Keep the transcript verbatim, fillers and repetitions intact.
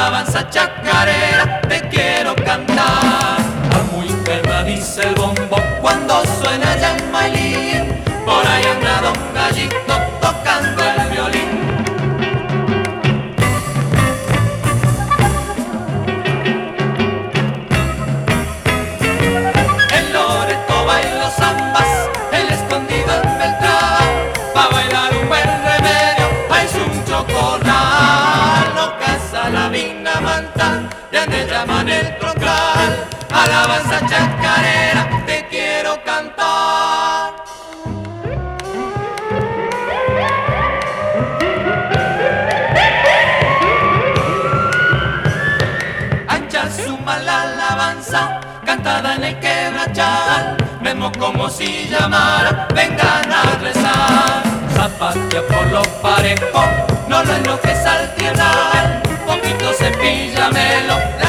alabanza chacarera te quiero cantar. A muy perra dice el bombo cuando suena ya el mailín, por ahí anda don Gallito tocando el violín. El Loreto baila zambas, el Escondido en Beltrán, pa' bailar un buen remedio, hay un chocorral. No casa la vina manta, ya me llaman el troncal, alabanza chacarera te quiero cantar. Ancha suma la alabanza, cantada en el quebrachal, mismo como si llamara, vengan a rezar. Zapatea por los parejos, no lo enojes al tierral, poquito cepillamelo,